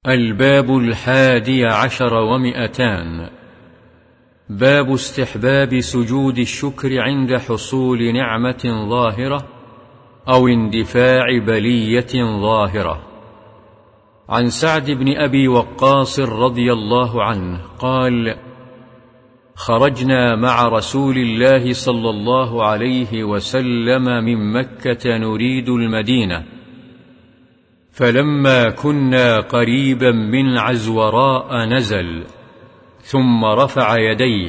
الباب 11 باب استحباب سجود الشكر عند حصول نعمة ظاهرة أو اندفاع بلية ظاهرة. عن سعد بن أبي وقاص رضي الله عنه قال: خرجنا مع رسول الله صلى الله عليه وسلم من مكة نريد المدينة، فلما كنا قريبا من عزوراء نزل، ثم رفع يديه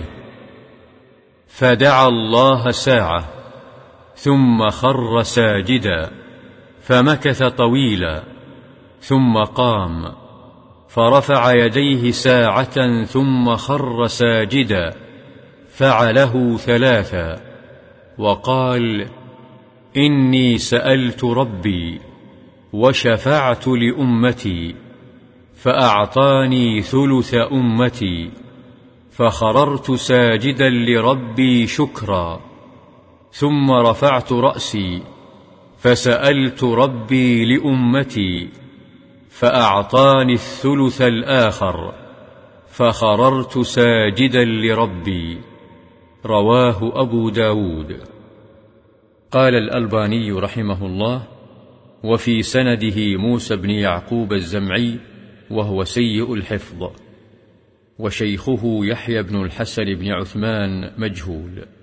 فدعا الله ساعة، ثم خر ساجدا فمكث طويلا، ثم قام فرفع يديه ساعة، ثم خر ساجدا، فعله 3، وقال: إني سألت ربي وشفعت لأمتي فأعطاني ثلث أمتي، فخررت ساجدا لربي شكرا، ثم رفعت رأسي فسألت ربي لأمتي فأعطاني الثلث الآخر، فخررت ساجدا لربي. رواه أبو داود. قال الألباني رحمه الله: وفي سنده موسى بن يعقوب الزمعي وهو سيء الحفظ، وشيخه يحيى بن الحسن بن عثمان مجهول.